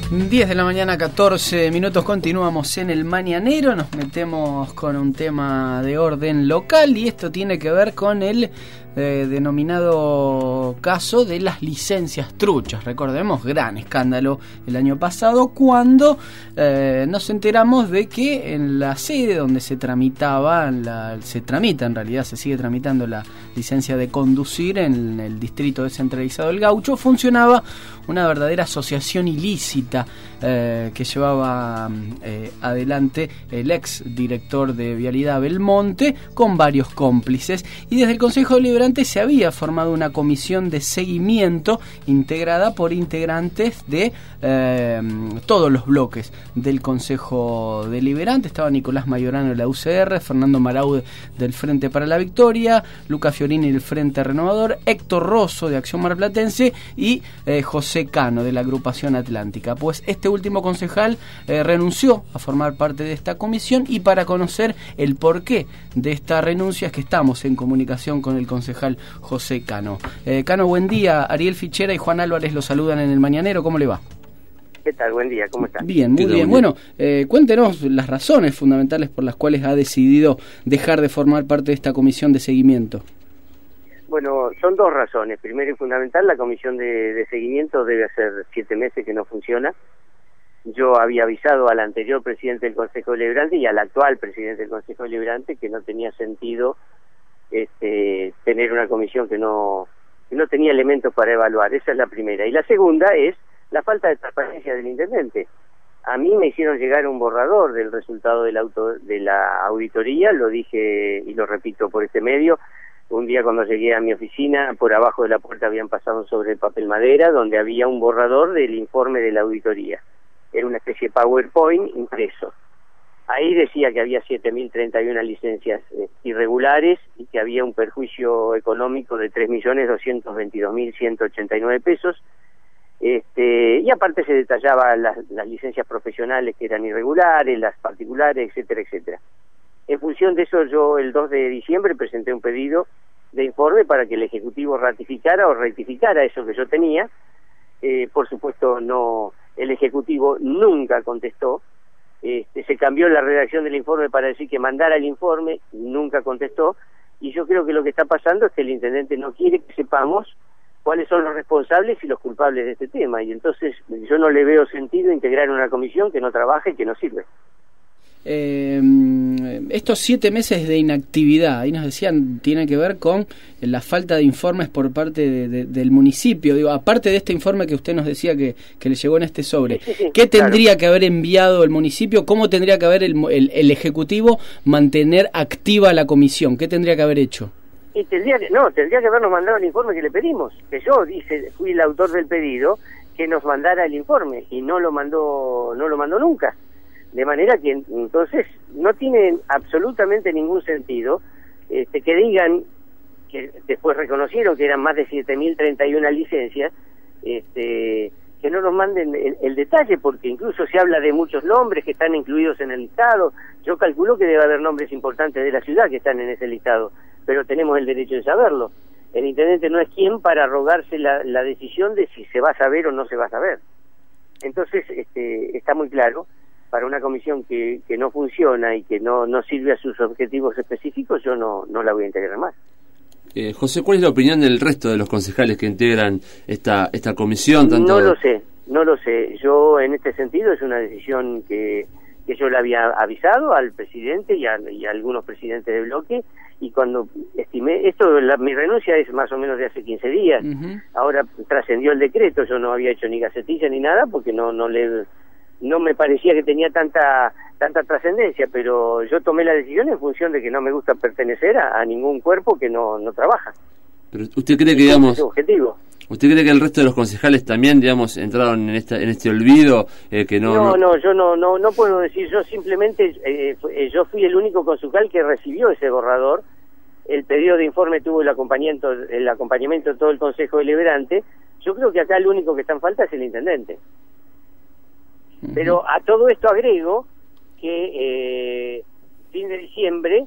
10 de la mañana, 14 minutos, continuamos en el Mañanero, nos metemos con un tema de orden local y esto tiene que ver con el denominado caso de las licencias truchas. Recordemos, gran escándalo el año pasado cuando nos enteramos de que en la sede donde se sigue tramitando la licencia de conducir en el distrito descentralizado del Gaucho, funcionaba una verdadera asociación ilícita que llevaba adelante el ex director de Vialidad Belmonte con varios cómplices, y desde el Consejo Deliberante se había formado una comisión de seguimiento integrada por integrantes de todos los bloques del Consejo Deliberante. Estaba Nicolás Mayorano de la UCR, Fernando Maraude del Frente para la Victoria, Luca Fiorini del Frente Renovador, Héctor Rosso de Acción Marplatense y José Cano de la Agrupación Atlántica. Pues este último concejal renunció a formar parte de esta comisión, y para conocer el porqué de esta renuncia es que estamos en comunicación con el concejal José Cano. Cano, buen día. Ariel Fichera y Juan Álvarez lo saludan en el Mañanero. ¿Cómo le va? ¿Qué tal? Buen día, ¿cómo estás? Bien, muy bien. Bueno, cuéntenos las razones fundamentales por las cuales ha decidido dejar de formar parte de esta comisión de seguimiento. Bueno, son dos razones. Primero y fundamental, la comisión de seguimiento debe hacer 7 meses que no funciona. Yo había avisado al anterior presidente del Consejo Deliberante y al actual presidente del Consejo Deliberante que no tenía sentido tener una comisión que no tenía elementos para evaluar. Esa es la primera. Y la segunda es la falta de transparencia del intendente. A mí me hicieron llegar un borrador del resultado de la auditoría, lo dije y lo repito por este medio. Un día cuando llegué a mi oficina, por abajo de la puerta habían pasado sobre el papel madera, donde había un borrador del informe de la auditoría. Era una especie de PowerPoint impreso. Ahí decía que había 7.031 licencias irregulares y que había un perjuicio económico de 3.222.189 pesos. Y aparte se detallaba las licencias profesionales que eran irregulares, las particulares, etcétera, etcétera. En función de eso, yo el 2 de diciembre presenté un pedido de informe para que el Ejecutivo ratificara o rectificara eso que yo tenía. Por supuesto, el Ejecutivo nunca contestó. Se cambió la redacción del informe para decir que mandara el informe, nunca contestó, y yo creo que lo que está pasando es que el intendente no quiere que sepamos cuáles son los responsables y los culpables de este tema, y entonces yo no le veo sentido integrar una comisión que no trabaja y que no sirve. Estos 7 meses de inactividad, ahí nos decían, tiene que ver con la falta de informes por parte del municipio. Digo, aparte de este informe que usted nos decía que le llegó en este sobre, sí, ¿qué tendría que haber enviado el municipio? ¿Cómo tendría que haber el Ejecutivo mantener activa la comisión? ¿Qué tendría que haber hecho? Y tendría que habernos mandado el informe que le pedimos, que yo fui el autor del pedido, que nos mandara el informe, y no lo mandó nunca. De manera que entonces no tiene absolutamente ningún sentido que digan que después reconocieron que eran más de 7.031 licencias, que no nos manden el detalle, porque incluso se habla de muchos nombres que están incluidos en el listado. Yo calculo que debe haber nombres importantes de la ciudad que están en ese listado, pero tenemos el derecho de saberlo. El intendente no es quien para arrogarse la decisión de si se va a saber o no se va a saber. Entonces está muy claro, para una comisión que no funciona y que no sirve a sus objetivos específicos, yo no la voy a integrar más. José, ¿cuál es la opinión del resto de los concejales que integran esta comisión? No lo sé. Yo, en este sentido, es una decisión que yo le había avisado al presidente y a algunos presidentes de bloque, y cuando estimé mi renuncia es más o menos de hace 15 días. Uh-huh. Ahora trascendió el decreto, yo no había hecho ni gacetilla ni nada porque no me parecía que tenía tanta trascendencia, pero yo tomé la decisión en función de que no me gusta pertenecer a ningún cuerpo que no trabaja. Pero usted cree que, digamos, es objetivo. ¿Usted cree que el resto de los concejales también, digamos, entraron en este olvido? Que yo no puedo decir. Yo simplemente yo fui el único concejal que recibió ese borrador. El pedido de informe tuvo el acompañamiento de todo el Consejo Deliberante. Yo creo que acá el único que está en falta es el intendente. Pero a todo esto agrego que fin de diciembre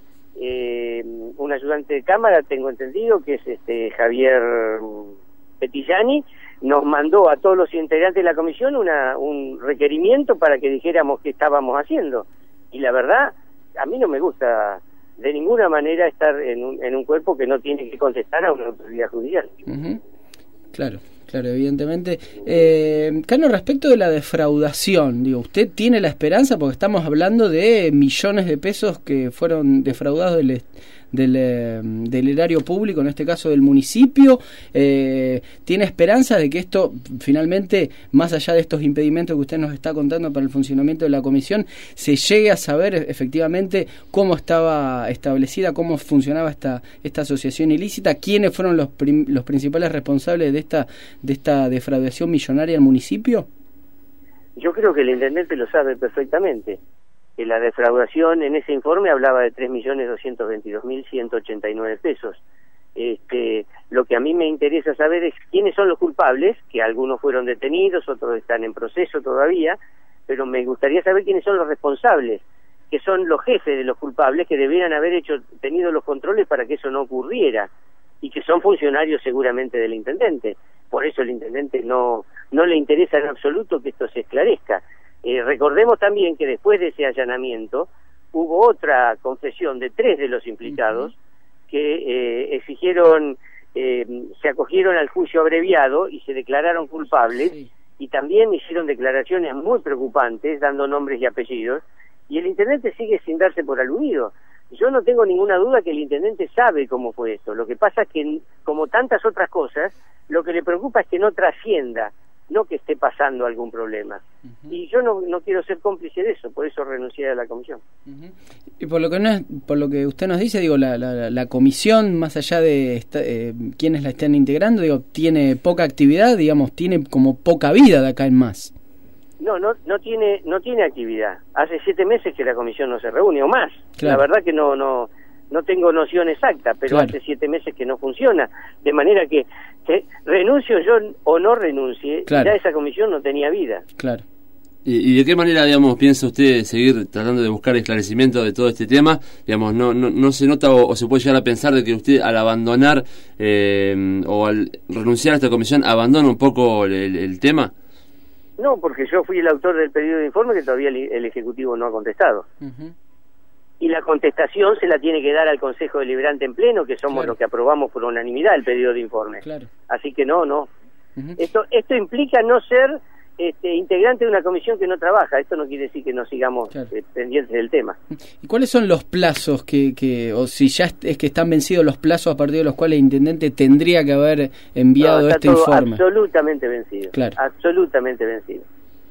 un ayudante de cámara, tengo entendido que es Javier Petillani, nos mandó a todos los integrantes de la comisión un requerimiento para que dijéramos qué estábamos haciendo. Y la verdad, a mí no me gusta de ninguna manera estar en un cuerpo que no tiene que contestar a una autoridad judicial. Claro, evidentemente. Cano, respecto de la defraudación, digo, ¿usted tiene la esperanza? Porque estamos hablando de millones de pesos que fueron defraudados del erario público, en este caso del municipio. ¿Tiene esperanza de que esto finalmente, más allá de estos impedimentos que usted nos está contando para el funcionamiento de la comisión, se llegue a saber efectivamente cómo estaba establecida, cómo funcionaba esta asociación ilícita, quiénes fueron los principales responsables de esta defraudación millonaria al municipio? Yo creo que el intendente lo sabe perfectamente. Que la defraudación en ese informe hablaba de 3.222.189 pesos. Lo que a mí me interesa saber es quiénes son los culpables, que algunos fueron detenidos, otros están en proceso todavía, pero me gustaría saber quiénes son los responsables, que son los jefes de los culpables, que debieran haber tenido los controles para que eso no ocurriera, y que son funcionarios seguramente del intendente. Por eso el intendente no le interesa en absoluto que esto se esclarezca. Recordemos también que después de ese allanamiento hubo otra confesión de 3 de los implicados que exigieron, se acogieron al juicio abreviado y se declararon culpables, y también hicieron declaraciones muy preocupantes dando nombres y apellidos, y el intendente sigue sin darse por aludido. Yo no tengo ninguna duda que el intendente sabe cómo fue esto. Lo que pasa es que, como tantas otras cosas, lo que le preocupa es que no trascienda, no que esté pasando algún problema. Y yo no quiero ser cómplice de eso, por eso renuncié a la comisión. Y por lo que usted nos dice, digo, la comisión, más allá de quienes la estén integrando, digo, tiene poca actividad, digamos, tiene como poca vida de acá en más. No tiene actividad. Hace 7 meses que la comisión no se reúne, o más. Claro. La verdad que no tengo noción exacta, pero claro, hace 7 meses que no funciona. De manera que renuncio yo o no renuncie, claro, ya esa comisión no tenía vida. Claro. ¿Y de qué manera, digamos, piensa usted seguir tratando de buscar esclarecimiento de todo este tema? Digamos, no se nota o se puede llegar a pensar de que usted al abandonar o al renunciar a esta comisión abandona un poco el tema. No, porque yo fui el autor del pedido de informe que todavía el Ejecutivo no ha contestado. Y la contestación se la tiene que dar al Consejo Deliberante en pleno, que somos los que aprobamos por unanimidad el pedido de informe. Claro. Así que no. Esto implica no ser integrante de una comisión que no trabaja. Esto no quiere decir que no sigamos pendientes del tema. ¿Y cuáles son los plazos o si ya es que están vencidos los plazos a partir de los cuales el intendente tendría que haber enviado este informe? Absolutamente vencido. Claro. Absolutamente vencido.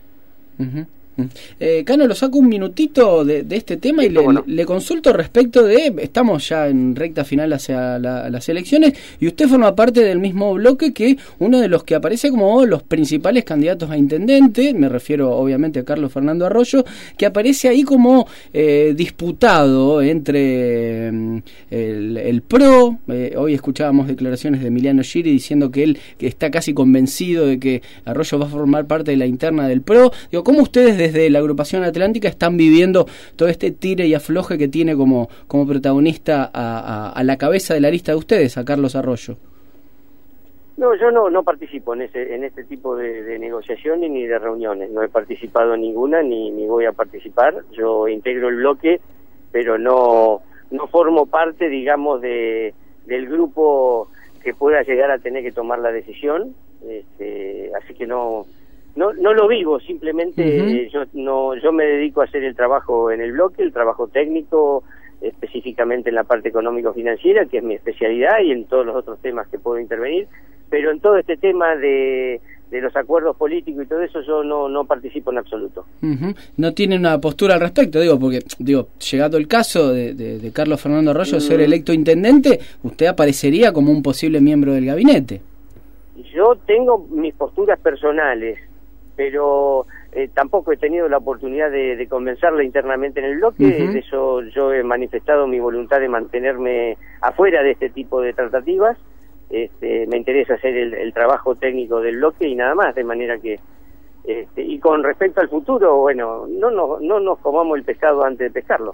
Cano, lo saco un minutito de este tema y le consulto respecto de, estamos ya en recta final hacia las elecciones, y usted forma parte del mismo bloque que uno de los que aparece como los principales candidatos a intendente, me refiero obviamente a Carlos Fernando Arroyo, que aparece ahí como disputado entre el PRO. Hoy escuchábamos declaraciones de Emiliano Giri diciendo que él está casi convencido de que Arroyo va a formar parte de la interna del PRO. Digo, ¿cómo ustedes desde la agrupación atlántica están viviendo todo este tire y afloje que tiene como protagonista a la cabeza de la lista de ustedes, a Carlos Arroyo? No, yo no participo en este tipo de negociaciones ni de reuniones. No he participado en ninguna ni voy a participar. Yo integro el bloque, pero no formo parte, digamos, del grupo que pueda llegar a tener que tomar la decisión. Así que no lo vivo, simplemente yo me dedico a hacer el trabajo en el bloque, el trabajo técnico, específicamente en la parte económico-financiera, que es mi especialidad, y en todos los otros temas que puedo intervenir, pero en todo este tema de los acuerdos políticos y todo eso yo no participo en absoluto. ¿No tiene una postura al respecto? Porque llegado el caso de Carlos Fernando Arroyo ser electo intendente, usted aparecería como un posible miembro del gabinete. Yo tengo mis posturas personales, pero tampoco he tenido la oportunidad de convencerla internamente en el bloque. De eso yo he manifestado mi voluntad de mantenerme afuera de este tipo de tratativas. Me interesa hacer el trabajo técnico del bloque y nada más, de manera que y con respecto al futuro, bueno, no nos comamos el pescado antes de pescarlo.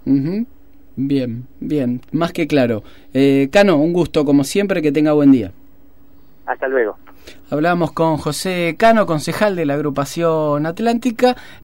Bien, más que claro. Cano, un gusto como siempre, que tenga buen día. Hasta luego. Hablamos con José Cano, concejal de la agrupación Atlántica.